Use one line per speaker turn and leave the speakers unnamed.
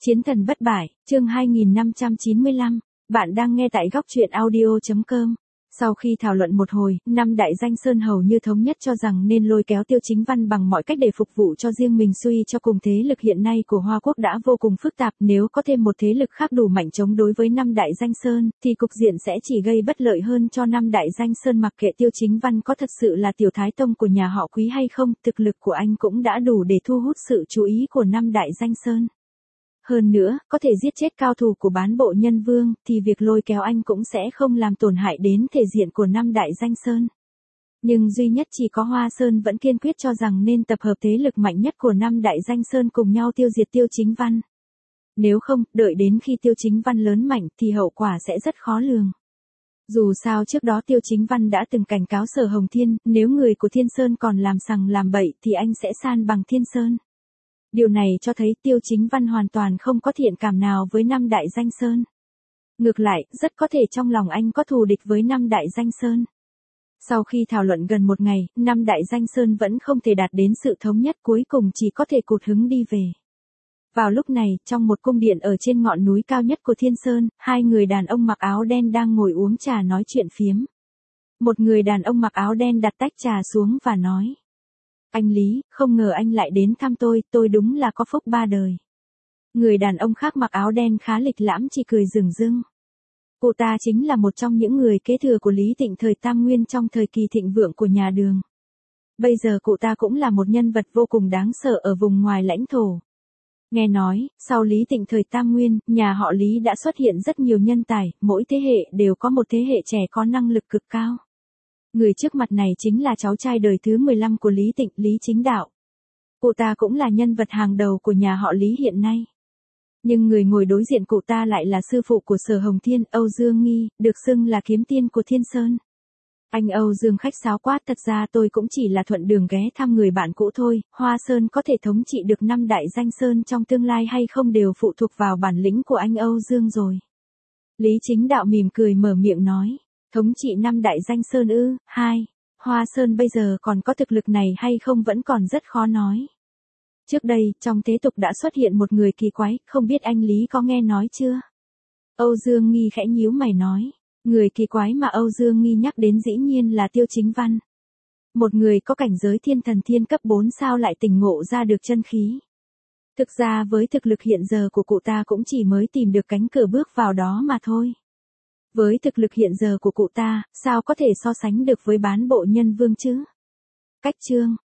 Chiến thần bất bại, chương 2595, bạn đang nghe tại góc truyện audio.com. Sau khi thảo luận một hồi, năm đại danh sơn hầu như thống nhất cho rằng nên lôi kéo Tiêu Chính Văn bằng mọi cách để phục vụ cho riêng mình, suy cho cùng thế lực hiện nay của Hoa Quốc đã vô cùng phức tạp, nếu có thêm một thế lực khác đủ mạnh chống đối với năm đại danh sơn, thì cục diện sẽ chỉ gây bất lợi hơn cho năm đại danh sơn. Mặc kệ Tiêu Chính Văn có thật sự là tiểu thái tông của nhà họ Quý hay không, thực lực của anh cũng đã đủ để thu hút sự chú ý của năm đại danh sơn. Hơn nữa, có thể giết chết cao thủ của bán bộ nhân vương, thì việc lôi kéo anh cũng sẽ không làm tổn hại đến thể diện của năm đại danh sơn. Nhưng duy nhất chỉ có Hoa Sơn vẫn kiên quyết cho rằng nên tập hợp thế lực mạnh nhất của năm đại danh sơn cùng nhau tiêu diệt Tiêu Chính Văn. Nếu không, đợi đến khi Tiêu Chính Văn lớn mạnh thì hậu quả sẽ rất khó lường. Dù sao trước đó Tiêu Chính Văn đã từng cảnh cáo Sở Hồng Thiên, nếu người của Thiên Sơn còn làm sằng làm bậy thì anh sẽ san bằng Thiên Sơn. Điều này cho thấy Tiêu Chính Văn hoàn toàn không có thiện cảm nào với năm đại danh sơn. Ngược lại, rất có thể trong lòng anh có thù địch với năm đại danh sơn. Sau khi thảo luận gần một ngày, năm đại danh sơn vẫn không thể đạt đến sự thống nhất, cuối cùng chỉ có thể cụt hứng đi về. Vào lúc này, trong một cung điện ở trên ngọn núi cao nhất của Thiên Sơn, hai người đàn ông mặc áo đen đang ngồi uống trà nói chuyện phiếm. Một người đàn ông mặc áo đen đặt tách trà xuống và nói: "Anh Lý, không ngờ anh lại đến thăm tôi đúng là có phúc ba đời." Người đàn ông khác mặc áo đen khá lịch lãm chỉ cười rừng rưng. Cô ta chính là một trong những người kế thừa của Lý Tịnh thời Tam Nguyên trong thời kỳ thịnh vượng của nhà Đường. Bây giờ cụ ta cũng là một nhân vật vô cùng đáng sợ ở vùng ngoài lãnh thổ. Nghe nói, sau Lý Tịnh thời Tam Nguyên, nhà họ Lý đã xuất hiện rất nhiều nhân tài, mỗi thế hệ đều có một thế hệ trẻ có năng lực cực cao. Người trước mặt này chính là cháu trai đời thứ 15 của Lý Tịnh, Lý Chính Đạo. Cụ ta cũng là nhân vật hàng đầu của nhà họ Lý hiện nay. Nhưng người ngồi đối diện cụ ta lại là sư phụ của Sở Hồng Thiên, Âu Dương Nghi, được xưng là kiếm tiên của Thiên Sơn. Anh Âu Dương khách sáo quát: "Thật ra tôi cũng chỉ là thuận đường ghé thăm người bạn cũ thôi, Hoa Sơn có thể thống trị được năm đại danh sơn trong tương lai hay không đều phụ thuộc vào bản lĩnh của anh Âu Dương rồi." Lý Chính Đạo mỉm cười mở miệng nói: "Thống trị năm đại danh sơn ư?" Hoa Sơn bây giờ còn có thực lực này hay không vẫn còn rất khó nói. Trước đây, trong thế tục đã xuất hiện một người kỳ quái, không biết anh Lý có nghe nói chưa? Âu Dương Nghi khẽ nhíu mày nói. Người kỳ quái mà Âu Dương Nghi nhắc đến dĩ nhiên là Tiêu Chính Văn. Một người có cảnh giới thiên thần thiên cấp 4 sao lại tỉnh ngộ ra được chân khí. Thực ra với thực lực hiện giờ của cụ ta cũng chỉ mới tìm được cánh cửa bước vào đó mà thôi. Với thực lực hiện giờ của cụ ta, sao có thể so sánh được với bán bộ nhân vương chứ? Cách chương